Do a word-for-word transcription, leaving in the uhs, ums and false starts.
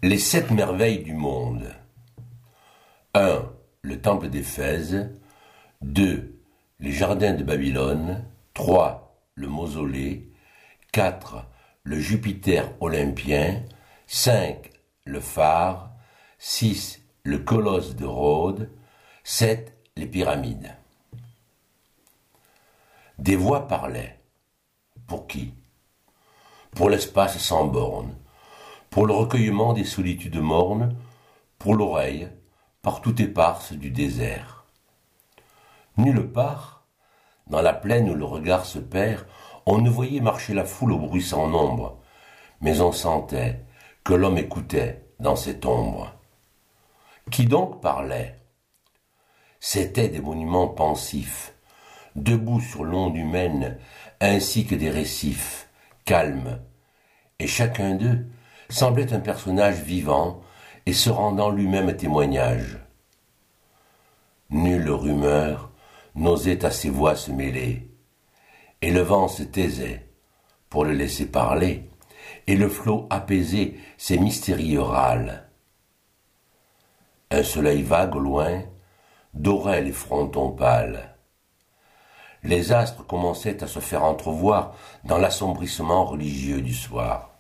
Les sept merveilles du monde. un. Le temple d'Éphèse. deux. Les jardins de Babylone. trois. Le mausolée. quatre. Le Jupiter olympien. cinq. Le phare. six. Le colosse de Rhodes. sept. Les pyramides. Des voix parlaient. Pour qui? Pour l'espace sans bornes, pour le recueillement des solitudes mornes, pour l'oreille, partout éparse du désert. Nulle part, dans la plaine où le regard se perd, on ne voyait marcher la foule au bruit sans nombre, mais on sentait que l'homme écoutait dans cette ombre. Qui donc parlait? C'étaient des monuments pensifs, debout sur l'onde humaine, ainsi que des récifs, calmes, et chacun d'eux semblait un personnage vivant et se rendant lui-même témoignage. Nulle rumeur n'osait à ces voix se mêler, et le vent se taisait pour le laisser parler, et le flot apaisait ses mystérieux râles. Un soleil vague au loin dorait les frontons pâles. Les astres commençaient à se faire entrevoir dans l'assombrissement religieux du soir.